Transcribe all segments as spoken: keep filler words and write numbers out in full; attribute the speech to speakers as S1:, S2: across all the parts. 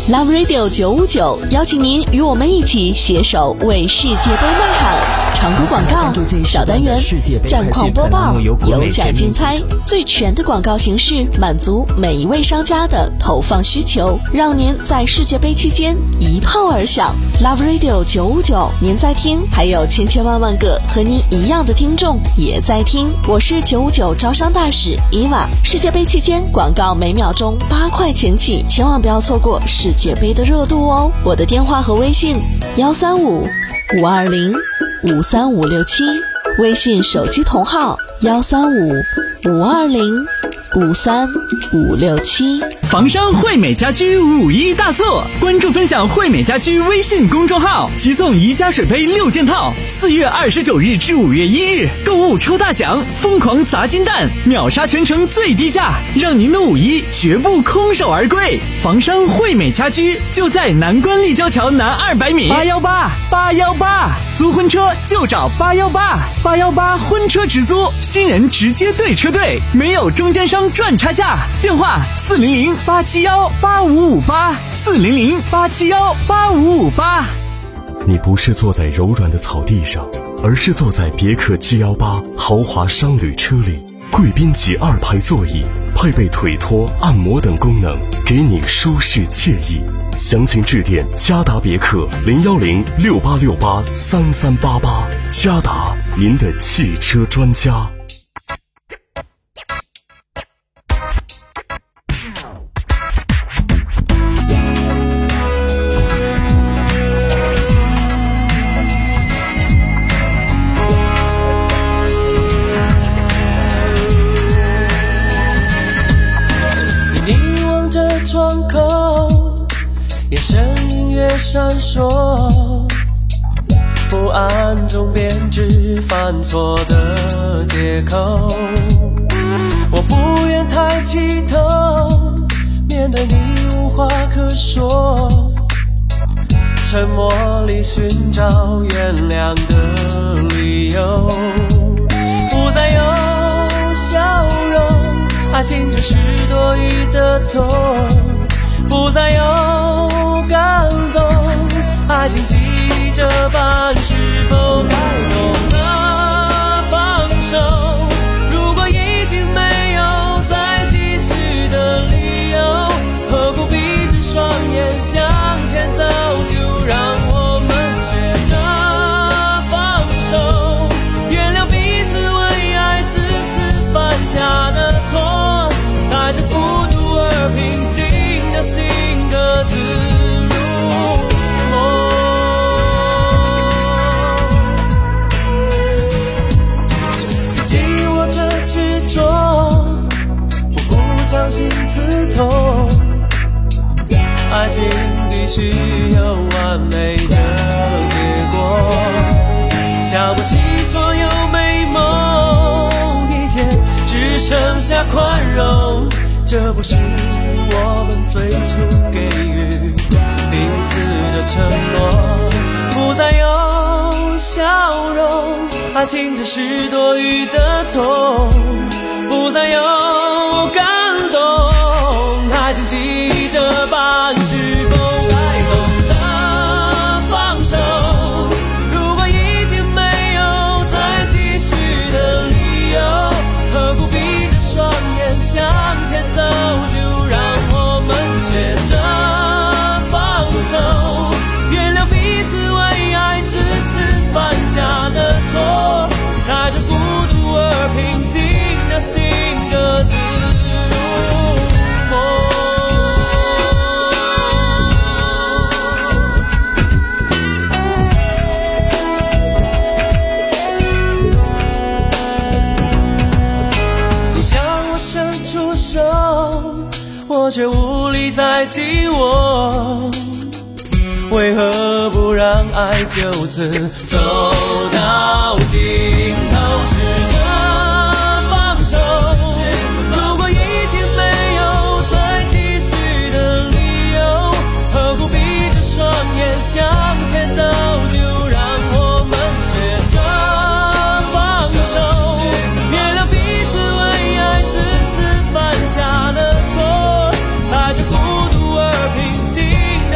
S1: Love Radio 九五九邀请您与我们一起携手为世界杯呐喊。常规广告、小单元、战况播报、有奖竞猜，最全的广告形式，满足每一位商家的投放需求，让您在世界杯期间一炮而响。Love Radio 九五九，您在听，还有千千万万个和您一样的听众也在听。我是九五九招商大使伊娃。世界杯期间广告每秒钟八块钱起，千万不要错过世界杯的热度哦。我的电话和微信幺三五五二零五三五六七，微信手机同号幺三五五二零五三五六七。
S2: 房商惠美家居五一大促，关注分享惠美家居微信公众号，即送宜家水杯六件套，四月二十九日至五月一日购物抽大奖，疯狂砸金蛋，秒杀全城最低价，让您的五一绝不空手而归。房商惠美家居就在南关立交桥南二百米，八幺八八幺八，租婚车就找八幺八八幺八婚车直租，新人直接对车队，没有中间商赚差价。电话四零零八七幺八五五八，四零零八七幺八五五八。
S3: 你不是坐在柔软的草地上，而是坐在别克 G 一八 豪华商旅车里，贵宾级二排座椅，配备腿托、按摩等功能，给你舒适惬意。详情致电嘉达别克零幺零六八六八三三八八，嘉达，您的汽车专家。
S4: 窗口，眼神隐约闪烁，不安中编织犯错的借口。我不愿抬起头，面对你无话可说，沉默里寻找原谅的理由。不再有笑容，爱情只是多余的痛，不再有感动，爱情记着办，是否该懂得放手？如果已经没有再继续的理由，何不闭着双眼向前走？就让我们学着放手，原谅彼此为爱自私犯下的错，带着孤独而平静的心各自入梦。紧握着执着，不顾掌心刺痛，爱情必须有完美的结果，想不起所有美梦，一切只剩下宽容，这不是我们最初给予彼此的承诺。不再有笑容，爱情只是多余的痛，不再有感动，爱情记着办，是否该懂得放手？如果已经没有再继续的理由，何不闭着双眼向前走？就让我们学着放手，原谅彼此为爱自私犯下的错，带着孤独而平静的心各自入梦。你向我伸出手，我却无力再紧握，为何不让爱就此走到尽头？试着放手，如果已经没有再继续的理由，何不闭着双眼向前走？就让我们学着放手，原谅彼此为爱自私犯下的错，带着孤独而平静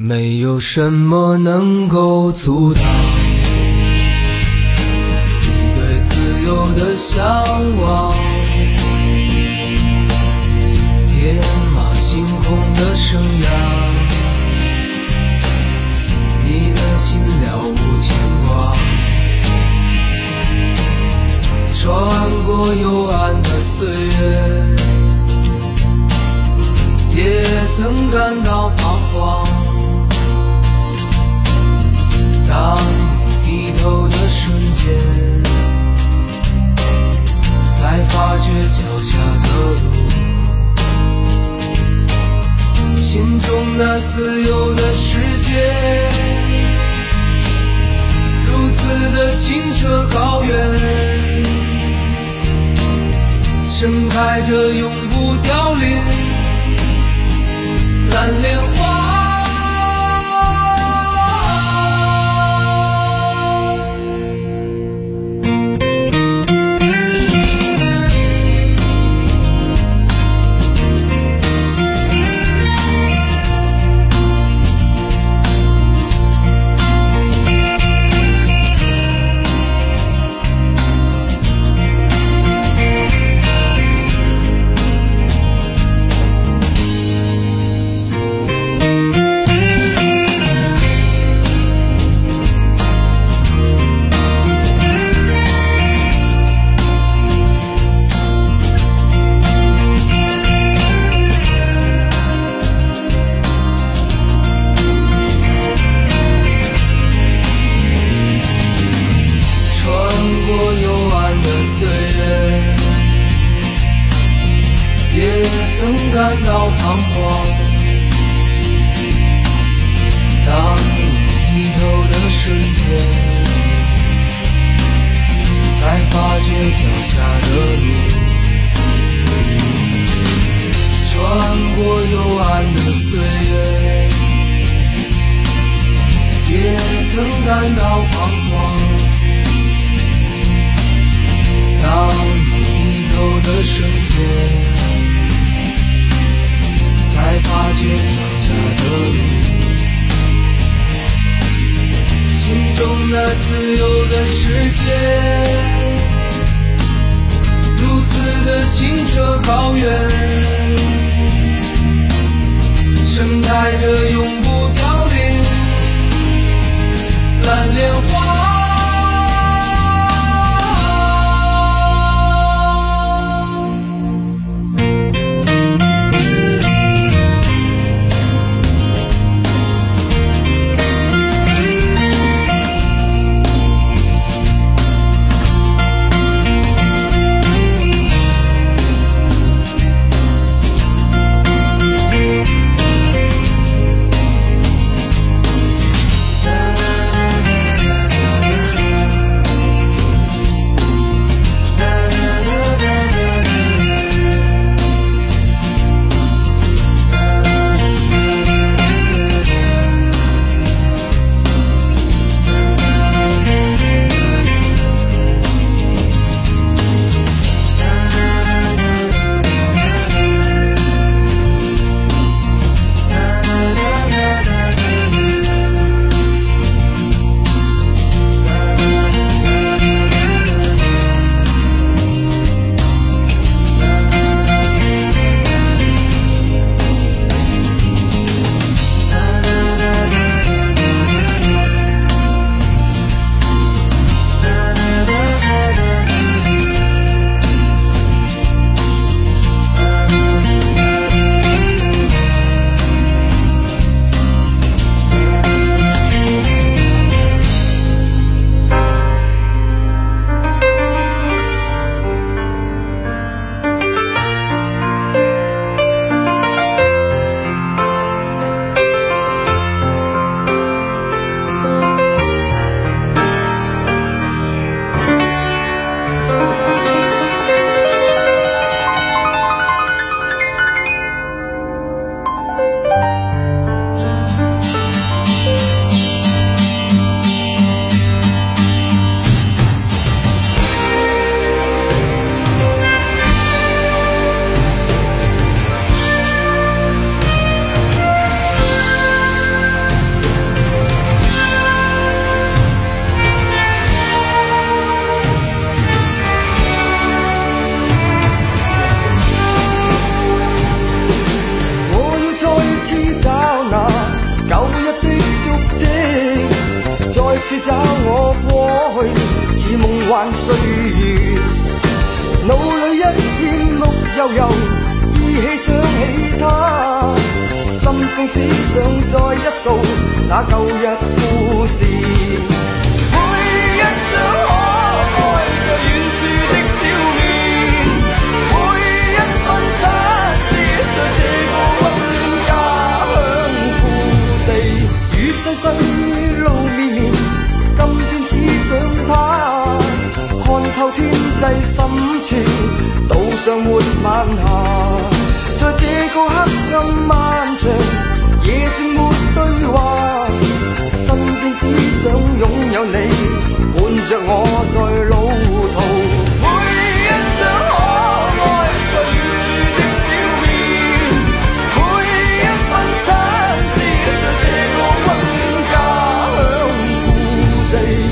S4: 没有什么能够阻挡你对自由的向往，天马行空的生涯，你的心了无牵挂，穿过幽暗的岁月，也曾感到彷徨。当你低头的瞬间，才发觉脚下的路，心中那自由的世界，如此的清澈高远，盛开着永不凋零蓝莲花。感到彷徨，当你低头的瞬间，才发觉脚下的路，穿过幽暗的岁月，也曾感到彷徨。当你低头的瞬间，才发觉脚下的路，心中那自由的世界，如此的清澈高远，盛开着永不凋零蓝莲花。
S5: 腦裏一片綠油油，依稀想起他，心中只想再一掃那舊日故事。每一張可愛在遠處的笑面，每一分親切在這個溫暖家鄉故地。與世世路綿綿，今天只想他看透天際深處，島上沒晚霞，在這個黑暗漫長，夜靜沒對話，身邊只想擁有你，伴着我在路途。每一張可愛在遠處的笑面，每一分親切在這個溫暖家鄉故地。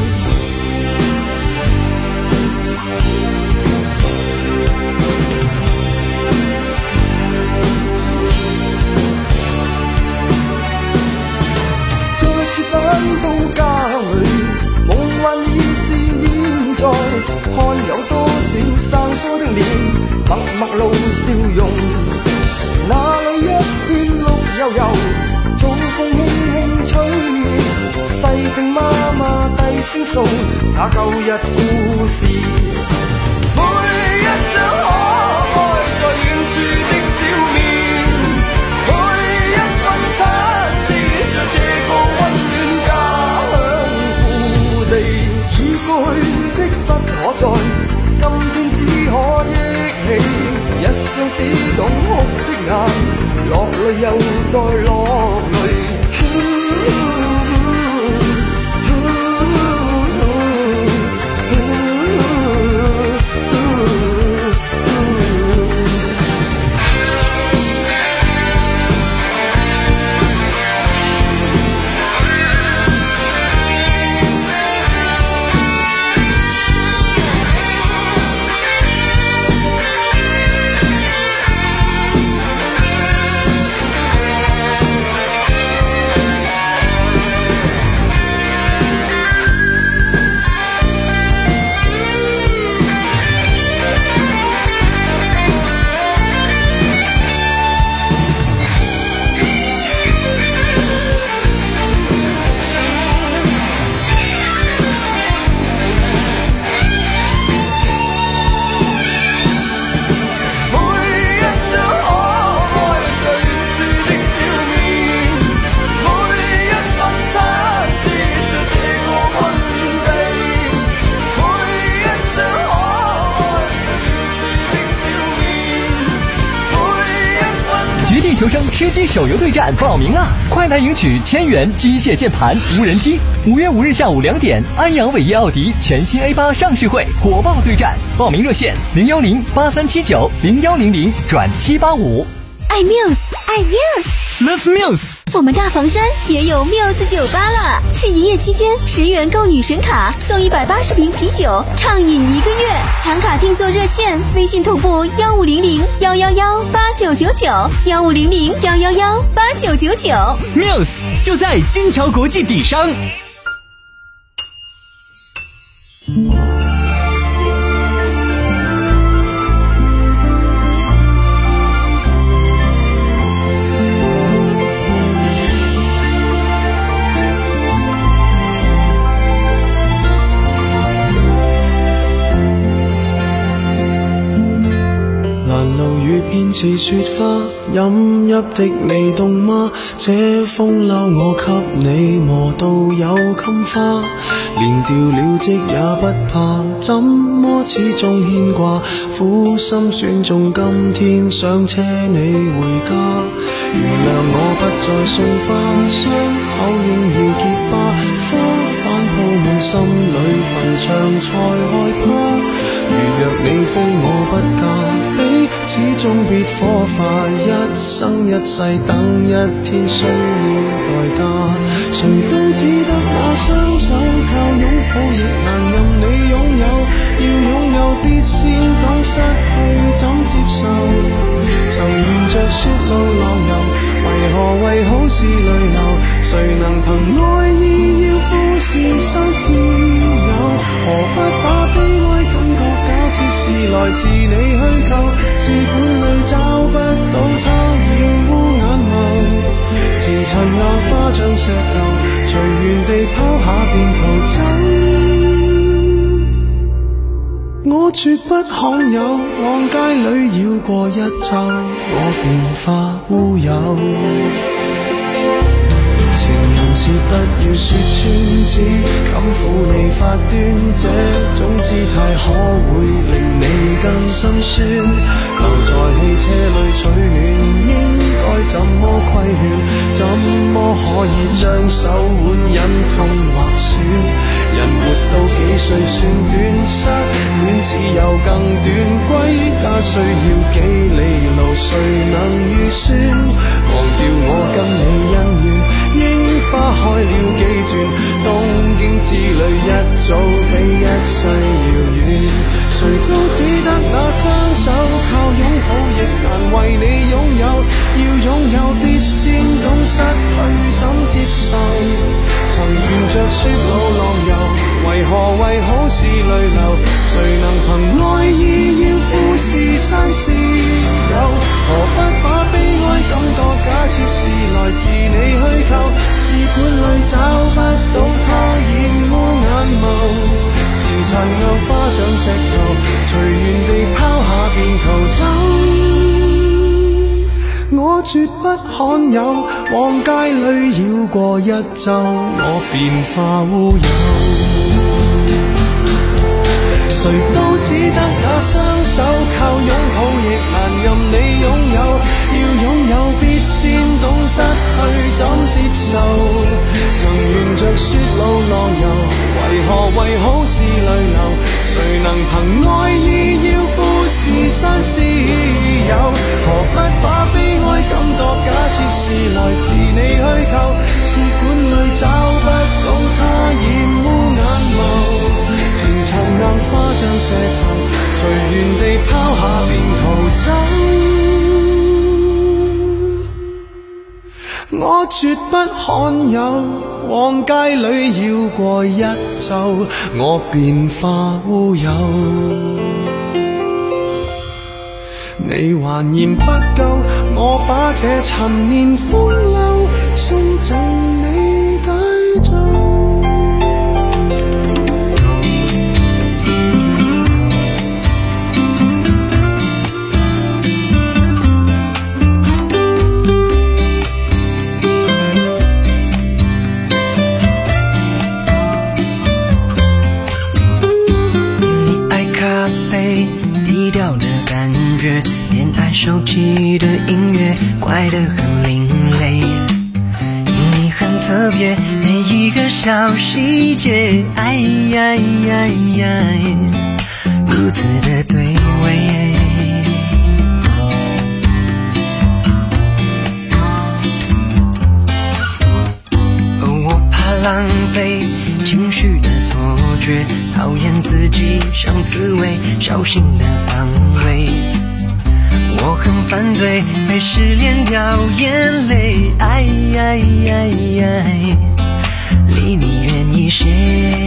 S5: 返到家裏，夢幻已是現在，看有多少生疏的臉，默默露笑容。那裏一片綠油油，早風輕輕吹，細聽媽媽低聲訴那舊日故事。每一張可愛在遠處的笑面，每一分親切在這個溫暖家鄉故地。已過去的不可再，今天只可憶起，一雙只懂哭的眼，落淚又再落淚。
S6: 求生吃鸡手游对战报名啦！快来赢取千元机械键盘、无人机。五月五日下午两点，安阳伟业奥迪全新 A 八上市会火爆对战，报名热线零幺零八三七九零幺零零转七八五。
S7: 爱 Muse， 爱 Muse，Love
S2: Muse。
S7: 我们大房山也有 Muse 酒吧了，是营业期间十元购女神卡送一百八十瓶啤酒，畅饮一个月。抢卡订座热线：微信同步幺五零零幺幺幺八九九九幺五零零幺幺幺八九九九。
S2: Muse 就在金桥国际底商。
S4: 遍似雪花，飲泣的你凍嗎？這風褸我給你磨到有襟花，連掉了職也不怕，怎麼始終牽掛？苦心選中今天想車你回家，原諒我不再送花，傷口應要結疤，花瓣鋪滿心裏墳場才害怕。如若你非我不嫁，你始終別火化，一生一世等一天需要代價。誰都只得那雙手，靠擁抱亦難任你擁有，要擁有必先懂失去怎接受。曾沿着雪路浪遊，為何為好事淚流？誰能憑愛意要富士山私有？何不把悲哀感覺假設是來自你试管里找不到他，染污眼眸。前尘硬化像石头，随缘地抛下便逃走。我絕不罕有，往街裏繞過一週，我便化烏有。情人節不要說穿，只敢撫你發端，這種姿態可會令你更心酸。留在汽車裏取暖，應該怎麼規勸？怎麼可以將手腕忍痛劃損？人活到幾歲算短，失戀只有更短，歸家需要幾里路，誰能預算？忘掉我跟你恩怨，櫻花開了幾轉，東京之旅一早比一世遙遠。誰都只得那雙手，靠擁抱亦難為你擁有，要擁有必先懂失去怎接受。曾沿着雪路浪遊，為何為好事淚流？誰能憑愛意要富士山私有？何不把悲哀感覺假設是來自你虛構？試管裏找不到他，染污眼眸。前塵硬化像石頭，隨緣地拋下便逃走。我絕不罕有，往街裏繞過一週，我便化烏有。誰都只得那雙手，靠擁抱亦難任你擁有，要擁有必先懂失去怎接受。曾沿着雪路浪遊，為何為好事淚流？誰能憑愛意要富士山私有？何不把悲哀感覺假設是來自你虛構？試管裏找不到他，染污眼眸。情塵硬化像石頭，隨緣地拋下便逃走。我絕不罕有，往街裏繞過一週，我便化烏有。你還嫌不夠，我把這陳年歡樂送贈你解咒。
S8: 恋爱手机的音乐怪得很另类，你很特别，每一个小细节，哎呀呀呀，如此的对味。我怕浪费情绪的错觉，讨厌自己像刺猬，小心的防卫。我很反对被失恋掉眼泪，哎呀呀呀，离你远一些。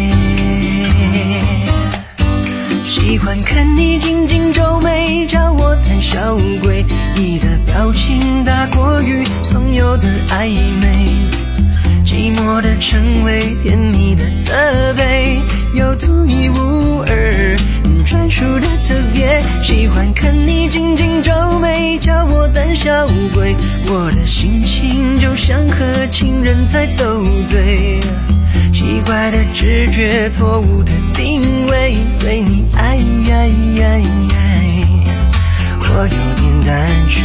S8: 喜欢看你紧紧皱眉，叫我胆小鬼，你的表情大过于朋友的暧昧，寂寞的称谓，甜蜜的责备，有独一无二专属的特别。喜欢看你紧紧皱眉，叫我胆小鬼，我的心情就像和情人在斗嘴，奇怪的直觉，错误的定位，对你爱呀呀呀，我有点胆怯。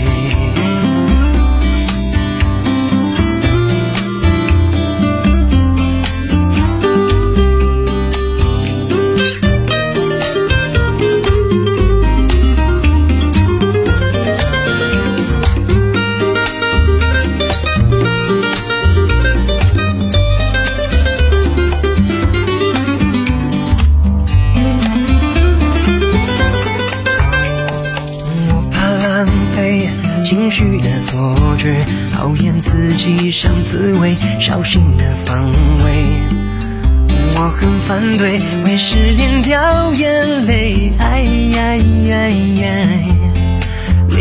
S8: 情绪的错觉，讨厌自己像刺猬，小心的防卫。我很反对为失恋掉眼泪，哎呀呀呀，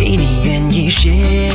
S8: 对你愿意写。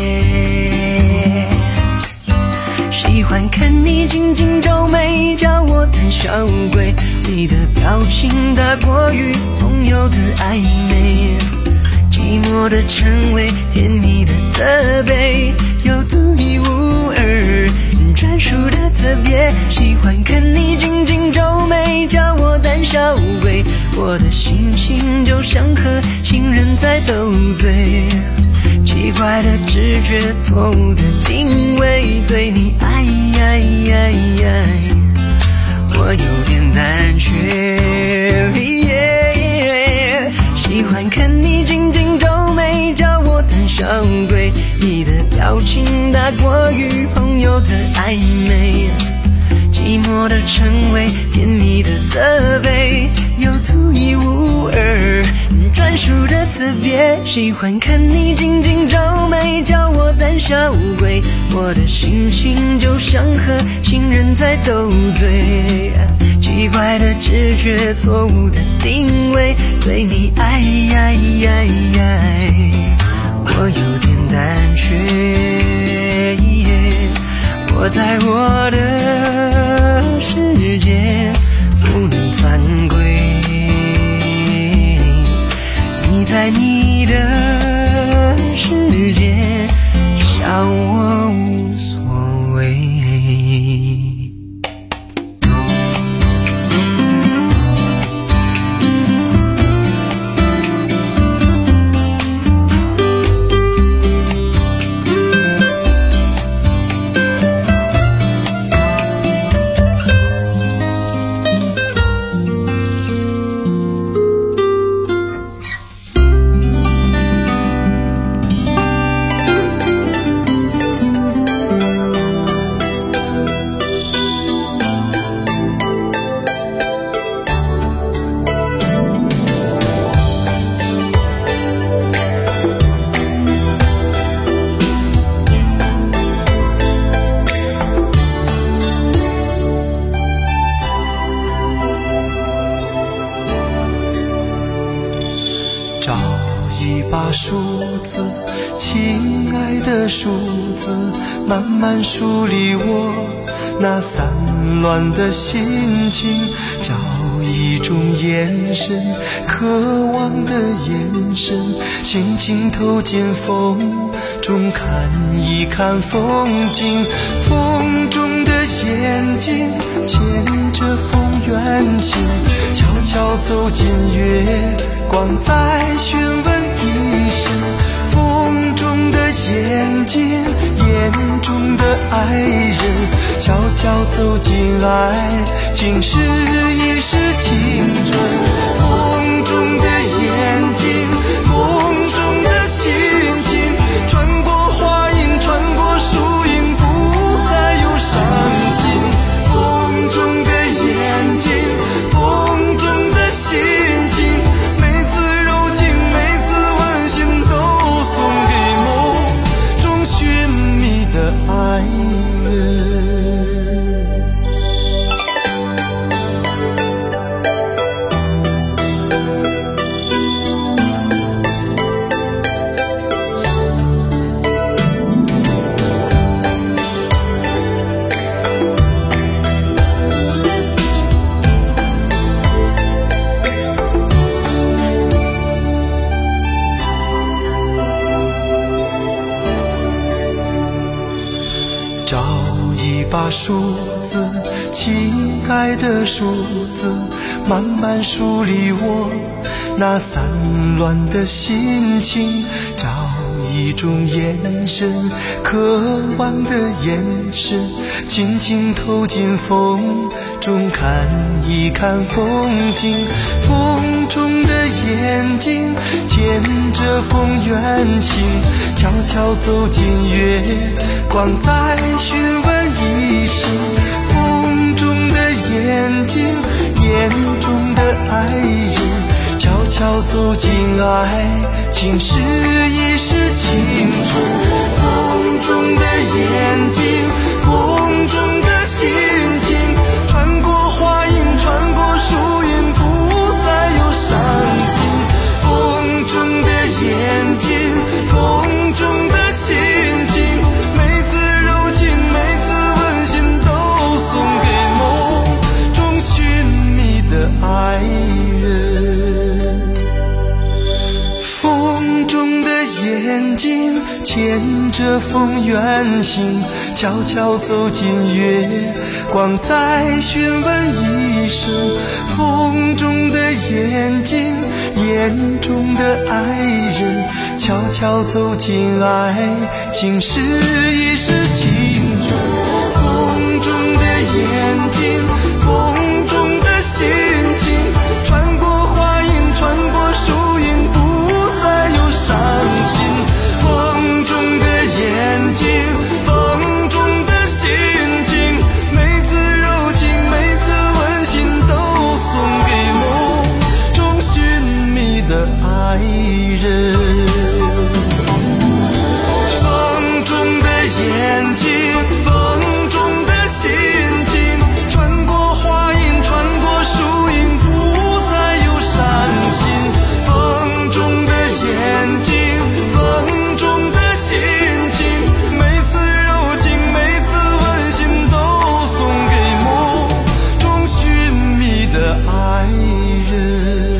S8: 喜欢看你紧紧皱眉，叫我胆小鬼。你的表情大过于朋友的暧昧，寂寞的称谓，甜蜜的责备，有独一无二专属的特别。喜欢看你紧紧皱眉，叫我胆小鬼。我的心情就像和情人在斗嘴，奇怪的直觉，错误的定位，对你爱爱爱爱，我有点胆怯。yeah, 喜欢看你紧紧皱眉，叫我胆小鬼。你的表情大过于朋友的暧昧，寂寞的称谓，甜蜜的责备，有独一无二专属的特别。喜欢看你紧紧皱眉，叫我胆小鬼。我的心情就像和情人在斗嘴，奇怪的直觉，错误的定位，对你爱爱爱爱，我有点胆怯。我在我的世界不能犯规，你在你的世界笑我无所谓。
S9: 找一把梳子，亲爱的梳子，慢慢梳理我那散乱的心情。找一种眼神，渴望的眼神，轻轻投进风中，看一看风景。风中的眼睛牵着风远行，悄悄走进月光，再询问一声。风中的眼睛，眼中的爱人，悄悄走进爱情，试一试青春。风中的眼睛，风中的心情，穿过花影，穿过树影，不再有伤心。风中的眼睛，风中的心情，每次柔情，每次温馨，都送给梦中寻觅的爱人。找一把梳子，亲爱的梳子，慢慢梳理我那散乱的心情。找一种眼神，渴望的眼神，轻轻投进风中，看一看风景。风中的眼睛牵着风远行，悄悄走进月光，再询问一声。风中的眼睛，眼中的爱人，悄悄走进爱情，试一试青春。风中的眼睛，风中的心情，穿过花影，穿过树影，不再有伤心。风中的眼睛，风风远行，悄悄走进月光，再询问一声风中的眼睛，眼中的爱人，悄悄走进爱情，试一试情衷。风中的眼睛，风中的心情，穿过花影，穿过树影，不再有伤心。风中的眼睛，风中的心情，每次柔情，每次温馨，都送给梦中寻觅的爱人。风中的眼睛，风中的心情，穿过花影，穿过树影，不再有伤心。风中的眼睛，风中的心情，每次柔情，每次温馨，都送给梦中寻觅的爱人。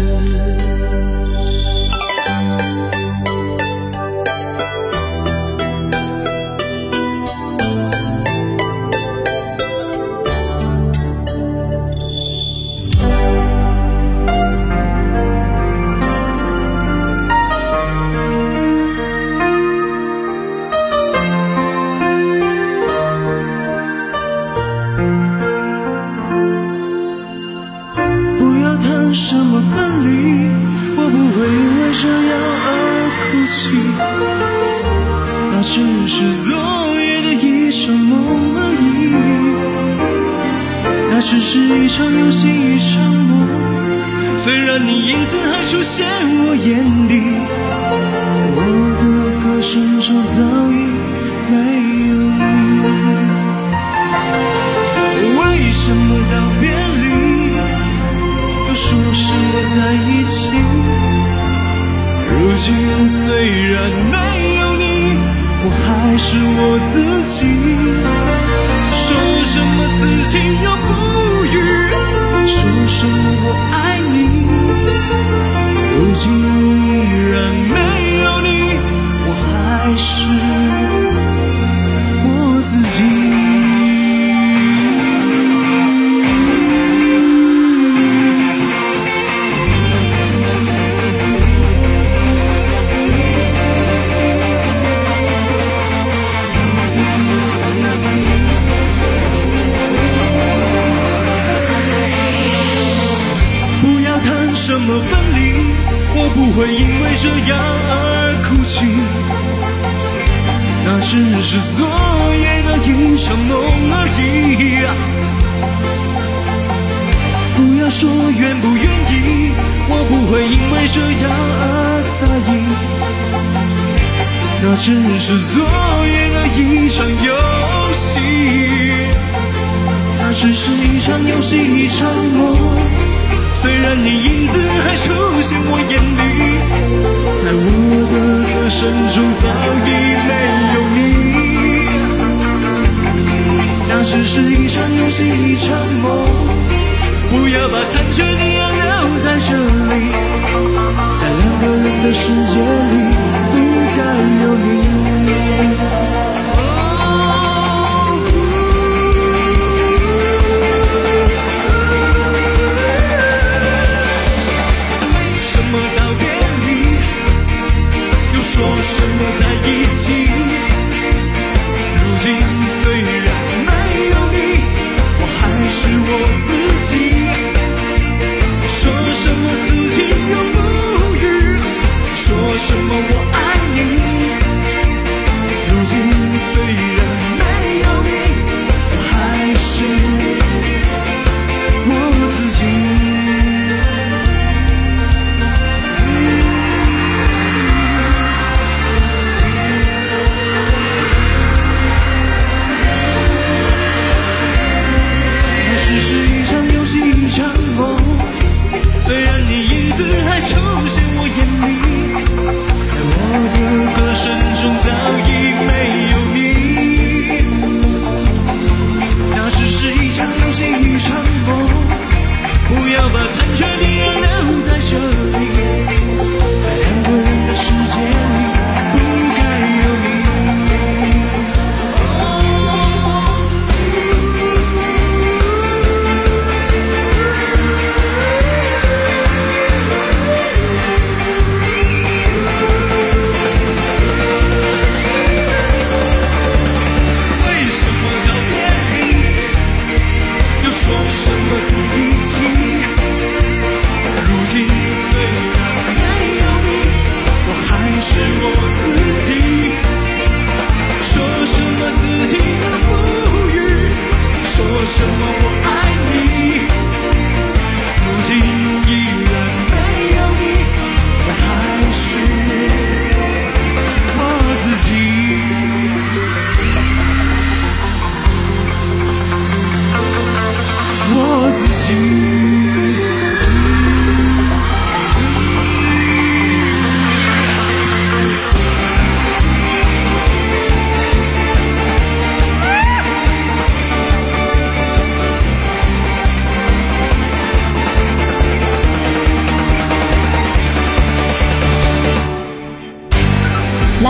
S9: 不要谈什么分离，我不会因为这样而哭泣，那只是昨夜的一场梦而已，那只是一场游戏，一场梦。虽然你影子还出现我眼底，在我的歌声中早已没有你。为什么到别离又说什么在一起？如今虽然没有你，我还是我自己。说什么此情又不渝，说什么我爱你，如今依然没有你，我还是我自己。什么分离，我不会因为这样而哭泣，那只是昨夜的一场梦而已。不要说愿不愿意，我不会因为这样而在意，那只是昨夜的一场游戏，那只是一场游戏，一场梦。虽然你影子还出现我眼里，在我的歌声中早已没有你，那只是一场游戏，一场梦。不要把残缺的爱留在这里，在两个人的世界里不该有你。说什么在一起？如今虽然没有你，我还是我自己。说什么此情又不渝，说什么我爱你。如今虽然没有你，我还是我自己。只是一场游戏，一场梦。虽然你影子还出现我眼里，在我的歌声中早已没有你，那只是一场游戏，一场梦。不要把残缺的爱留在这里，在两个人的世界里不该有你。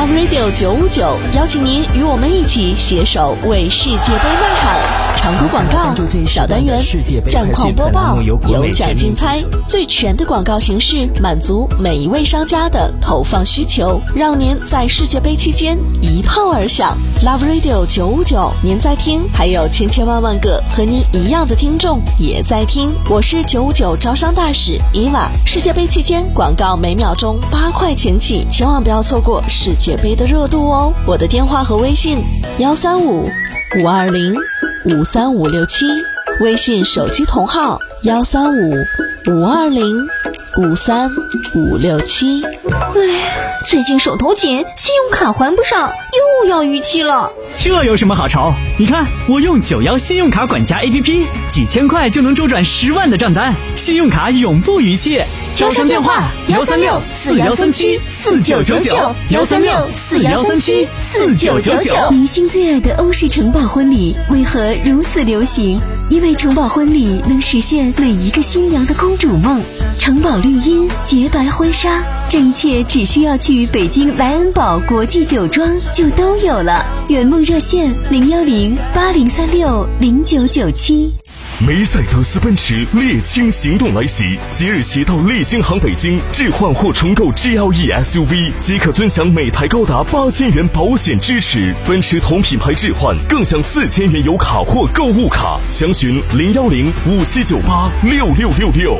S1: Love Radio 九五九邀请您与我们一起携手为世界杯呐喊。常规广告、小单元、战况播报、有奖竞猜，最全的广告形式，满足每一位商家的投放需求，让您在世界杯期间一炮而响。Love Radio 九五九，您在听，还有千千万万个和您一样的听众也在听。我是九五九招商大使伊娃。世界杯期间广告每秒钟八块钱起，千万不要错过世界杯的热度哦。我的电话和微信：幺三五五二零五三五六七，微信手机同号幺三五五二零五三五六七。
S7: 哎，最近手头紧，信用卡还不上，又要逾期了。
S2: 这有什么好愁？你看我用九幺信用卡管家 A P P， 几千块就能周转十万的账单，信用卡永不逾期。
S7: 招商电话：幺三六四幺三七四九九九，幺三六四幺三七四九九九。明星最爱的欧式城堡婚礼为何如此流行？因为城堡婚礼能实现每一个新娘的公主梦。城堡绿茵，洁白婚纱，这一切只需要去北京莱恩堡国际酒庄就都有了。圆梦热线：零幺零八零三六零九九七。
S3: 梅赛德斯奔驰猎青行动来袭，即日起到猎星行北京置换或重购 G L E S U V 即可尊享每台高达八千元保险支持，奔驰同品牌置换更享四千元油卡或购物卡。详询零幺零五七九八六六六六。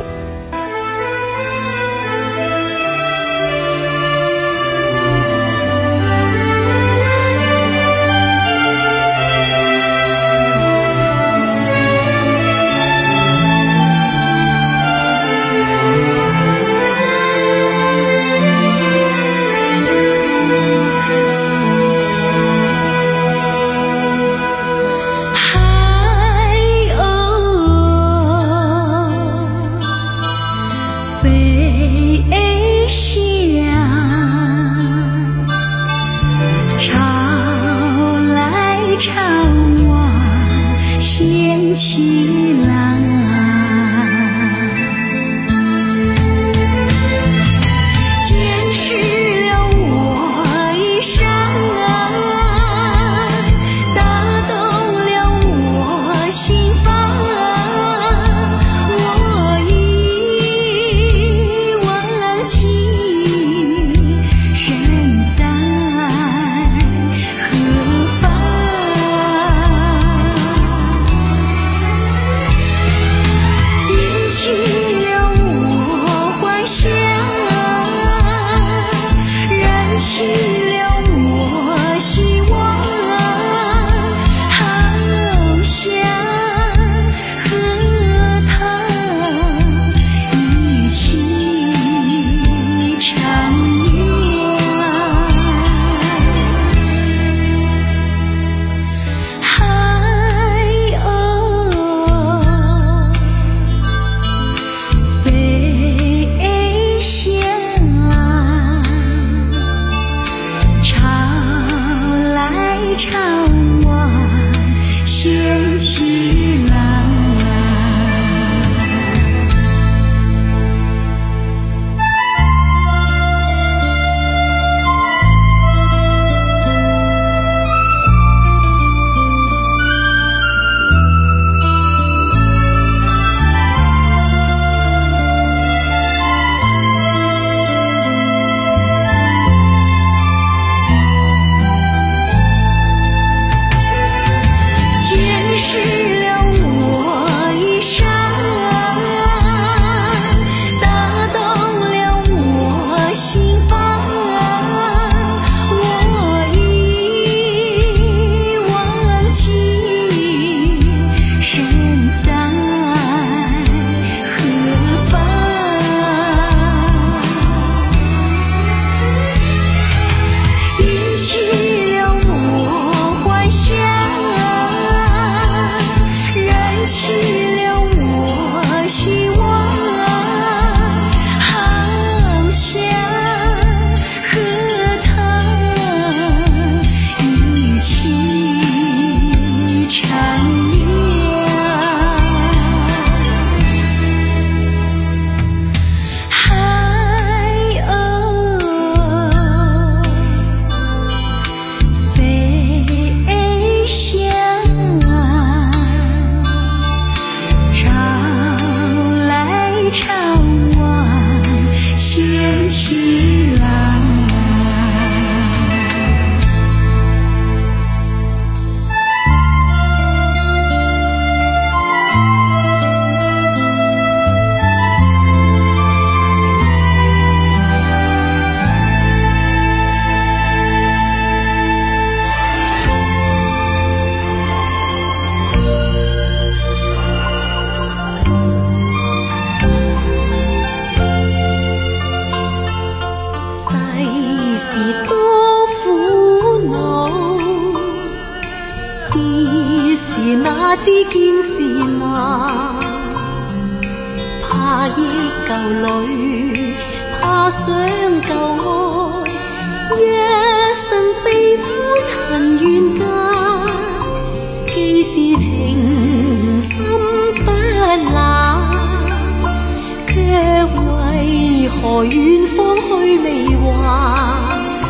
S10: 旧侣，怕想旧愛，一生悲歡恨怨間，既是情深不冷，卻為何遠方去未還？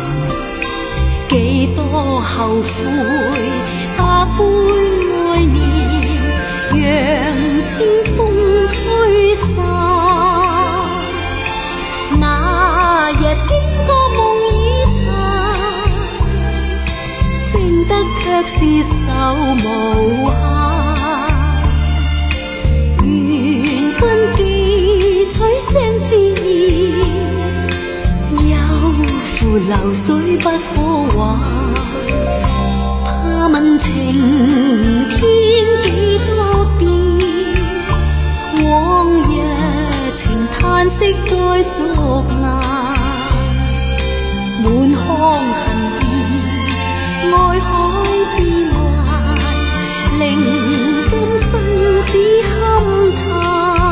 S10: 幾多後悔，把杯愛念，讓清風吹散。那日經過夢已殘，剩得卻是愁無限。願君記取聲思念，有負流水不可還。怕問情天幾多變，往日情嘆息再續難。滿腔恨意，愛海變幻，令今生只堪嘆。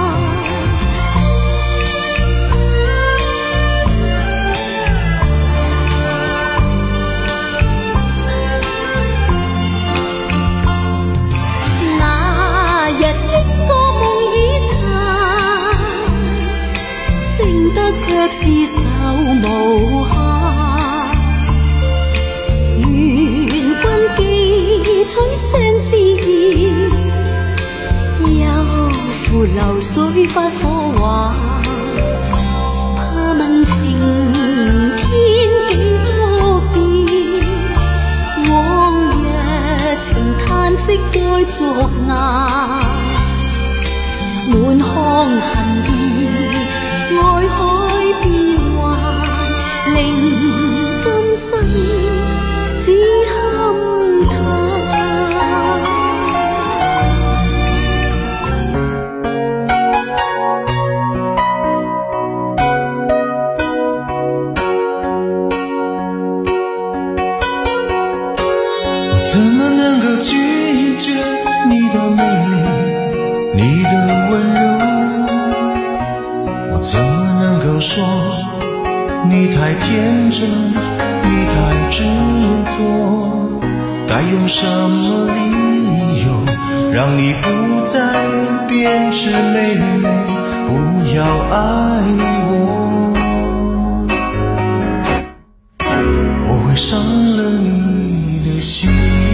S10: 卻是愁無限，願君記取聲思念，有負流水不可還。怕問情天幾多變，往日情嘆息再續難。滿腔恨意，愛海變幻，令今生只堪嘆。
S9: 我怎麼能夠拒絕你的美麗，你的溫柔？怎麼能夠說你太天真，你太執着？該用什麼理由讓你不再變痴妹妹，不要愛我？我會傷了你的心。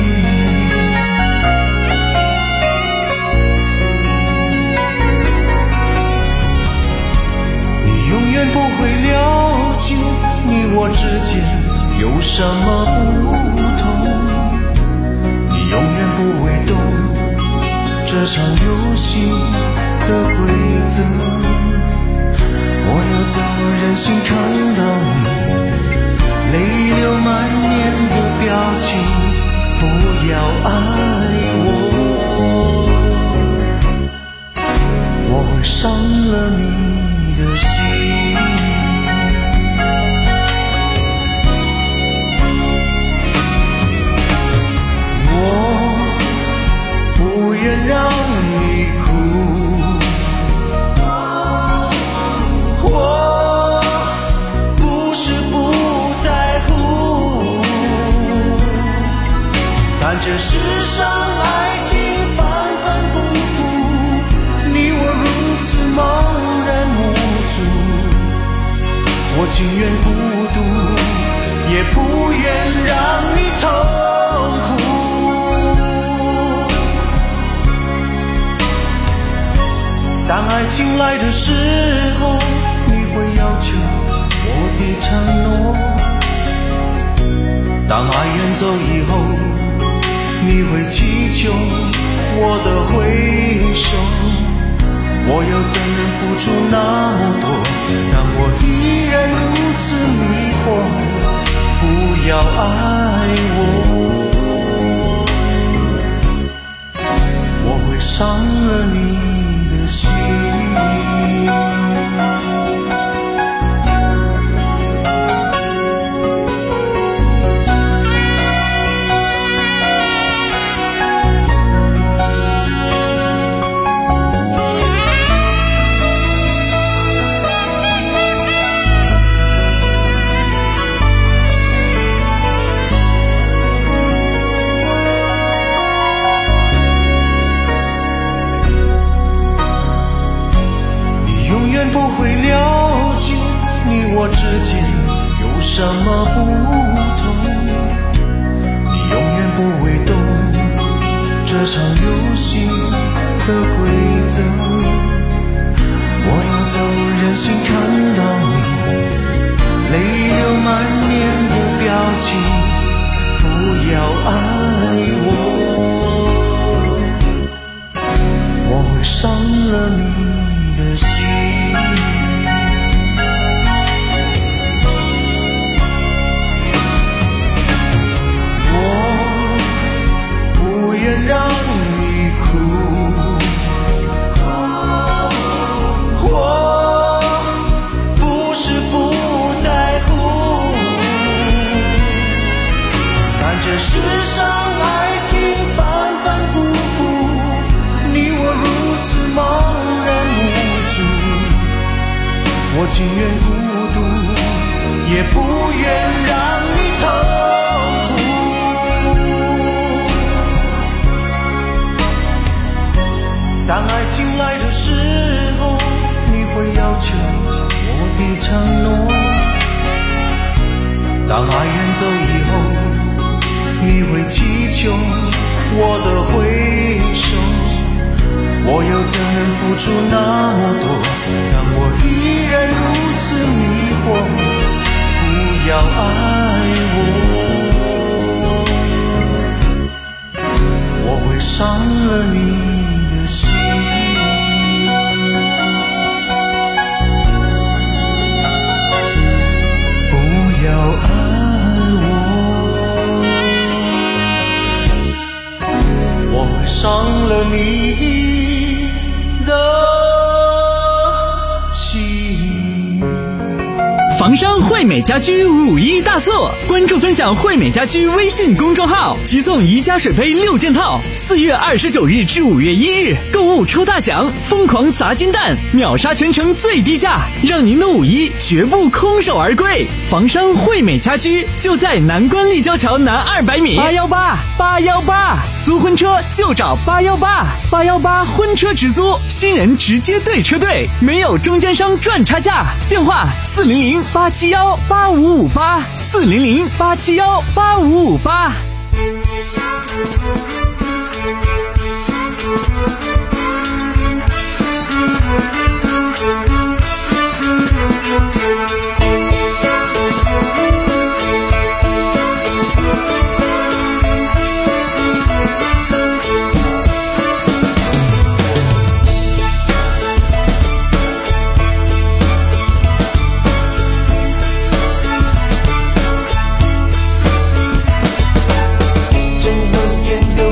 S9: 不會了解你我之間有什麼不同，你永遠不會懂這場遊戲的規則。我要怎麼忍心看到你淚流滿面的表情，不要愛我，我會傷了你的心。让你哭，我不是不在乎，但这世上愛情反反复复，你我如此茫然無助，我情願孤獨，也不願讓你痛苦。當愛情來的時候，你會要求我的承諾；當愛遠走以後，你會祈求我的回首。我又怎能付出那麼多，讓我依然如此迷惑？不要愛我，我會傷了你的心。 不会了解你我之间有什么不同，你永远不会懂这场游戏的规则。我要走任性看到你泪流满面的表情，不要爱我，我会伤了你的心。我不愿让你哭，我不是不在乎，但这世上爱情反反复复，你我如此茫然无助，我情愿孤独，也不愿让你痛苦。当爱情来的时候，你会要求我的承诺，当爱远走以后，你会祈求我的回首，我又怎能付出那么多，让我依然如此迷惑，不要爱我，我会伤了你的心。不要爱我，我会伤了你的心。
S2: 房商惠美家居五一大促，关注分享惠美家居微信公众号，即送宜家水杯六件套。四月二十九日至五月一日，购物抽大奖，疯狂砸金蛋，秒杀全城最低价，让您的五一绝不空手而归。房商惠美家居就在南关立交桥南二百米。八幺八八幺八，租婚车就找八幺八八幺八婚车直租，新人直接对车队，没有中间商赚差价。电话四零零八七幺八五五八，四零零八七幺八五五八。
S9: 整个天都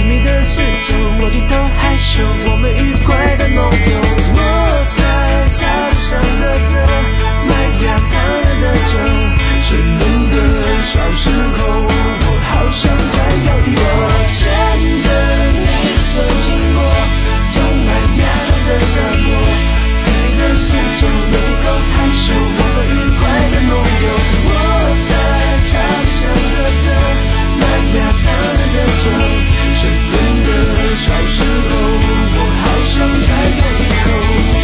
S4: 你的始终，我低头害羞，我们愉快的梦游。我在茶几上喝着麦芽糖人的酒，沉沦的小时候，我好想再有一个牵着你的手经过种麦芽糖的山坡，对你的始终，我低头害羞，我们愉快的梦游。我在茶几上喝着麦芽糖人的酒，沉沦的小时候，我好想再有一口。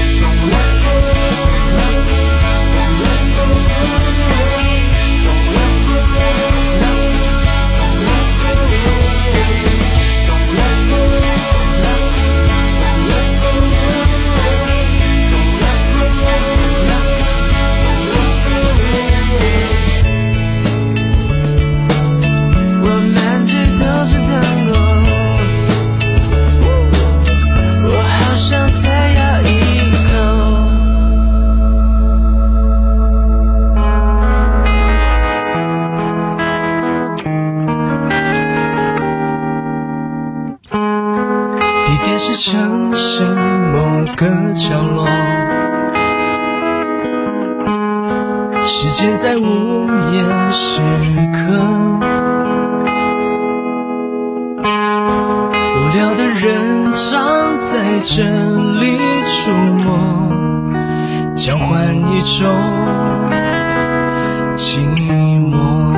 S4: 城市某个角落，时间在午夜时刻，无聊的人常在这里出没，交换一种寂寞。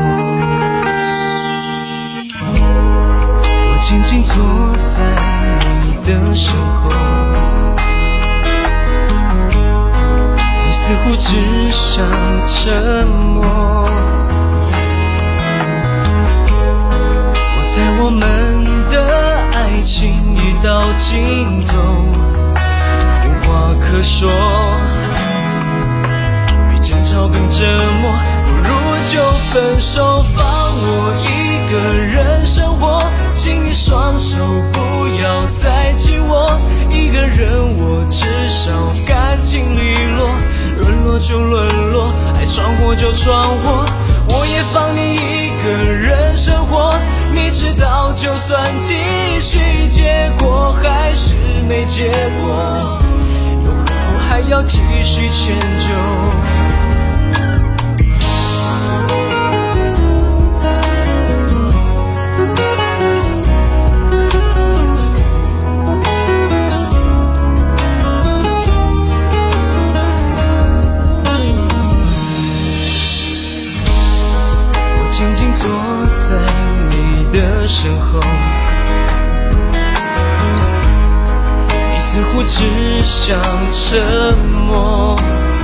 S4: 我静静坐在的身后，你似乎只想沉默。我猜我们的爱情已到尽头，无话可说，比争吵更折磨，不如就分手，放我一个人生活。请你双手不要再紧握，一个人我至少干净利落，沦落就沦落，爱闯祸就闯祸，我也放你一个人生活。你知道就算继续，结果还是没结果，又何苦还要继续迁就。坐在你的身后，你似乎只想沉默。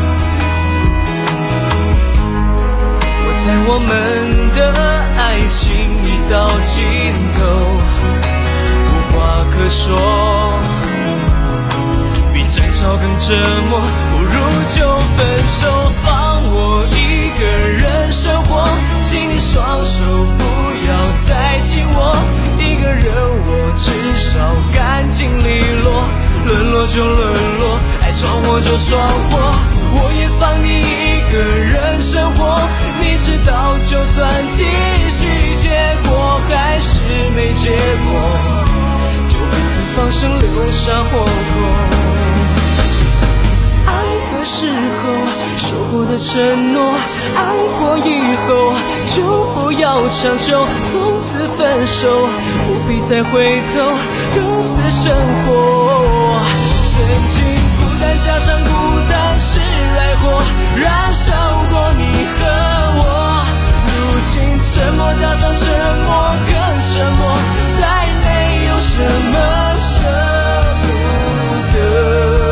S4: 我猜我们的爱情已到尽头，无话可说，比争吵更折磨，不如就分手，放我一个人生活。请你双手不要再紧握，一个人我至少干净利落，沦落就沦落，爱闯祸就闯祸，我也放你一个人生活。你知道就算继续，结果还是没结果，就彼此放生留下祸口。爱的时候说过的承诺，爱过以后就不要强求，从此分手，不必再回头，各自生活。曾经孤单加上孤单是爱火，燃烧过你和我，如今沉默加上沉默更沉默，再没有什么舍不得。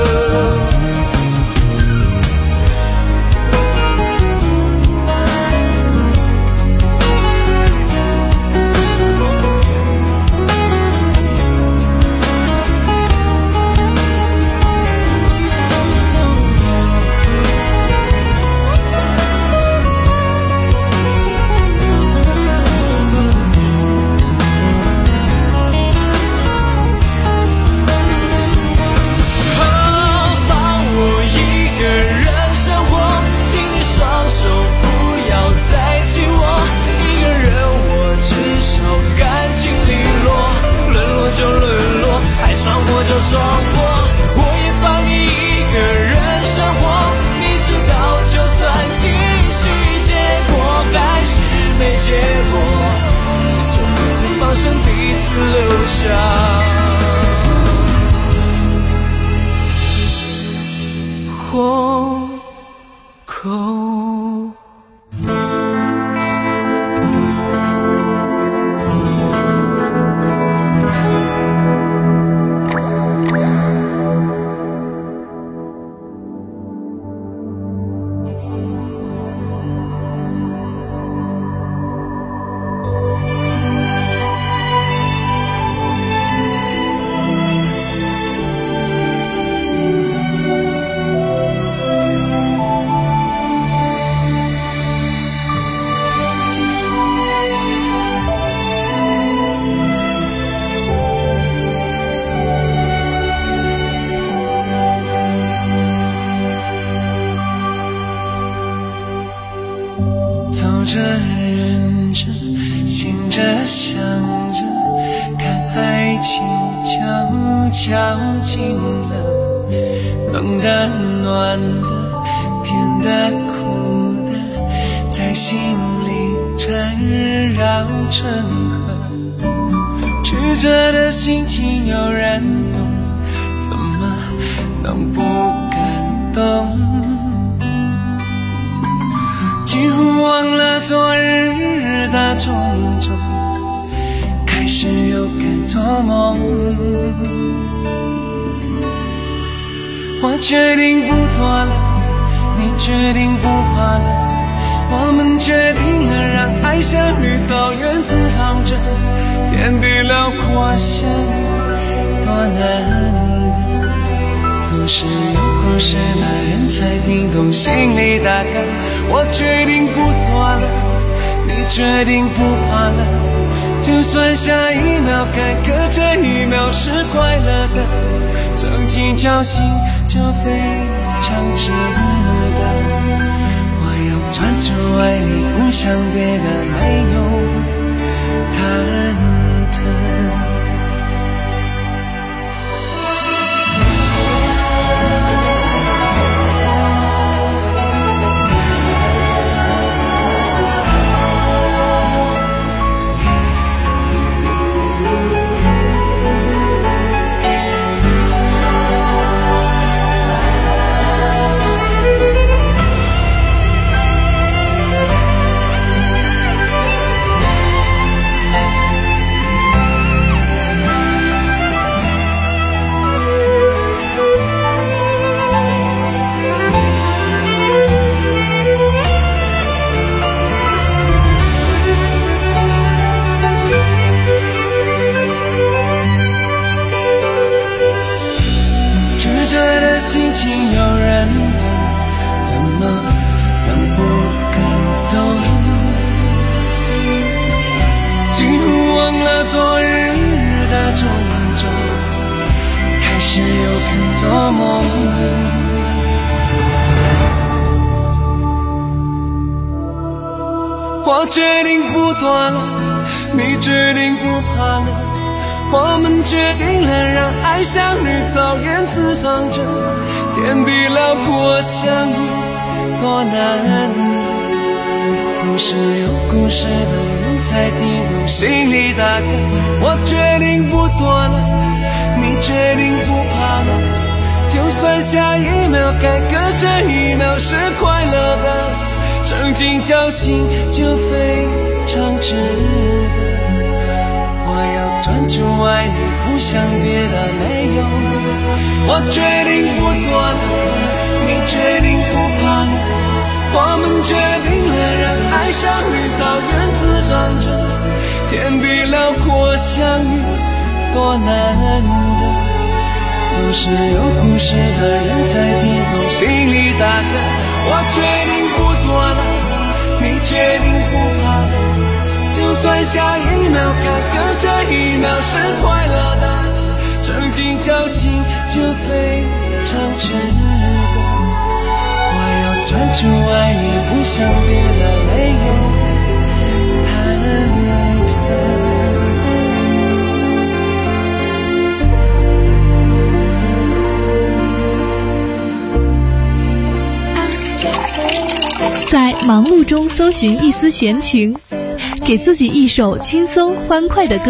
S8: 情悄悄进了，冷的、暖的、甜的、苦的，在心里缠绕成河。曲折的心情有人懂，怎么能不感动？几乎忘了昨日的种种，开始又该做梦。我决定不躲了，你决定不怕了，我们决定了让爱像绿草原滋长着，天地辽阔相遇多难得，都是有故事的人才听懂心里的感。我决定不躲了，你决定不怕了，就算下一秒该隔这一秒是快乐的，曾经侥幸就非常值得。我要专注爱你，不想别的，没有忐忑。心情有人懂，怎么能不感动？几乎忘了昨日的种种，开始又敢做梦。我决定不躲了，你决定不怕了，我们决定了让爱像绿草原滋长着，天地辽阔相遇多难得，都是有故事的人才听懂心里的感。我决定不躲了，你决定不怕了，就算下一秒该隔这一秒是快乐的，曾经侥幸就非常值得。专注爱你，不想别的，没有。我决定不躲了，你决定不怕了，我们决定了让爱像绿草原滋长着，天地辽阔相遇多难得，都是有故事的人才听懂心里的感。我决定不躲了，你决定不怕了，就算下一秒该隔这一秒是快乐的，曾经侥幸就非常值得。我要专注爱你，不想别的，没有忐
S11: 忑。在忙碌中搜寻一丝闲情，给自己一首轻松欢快的歌。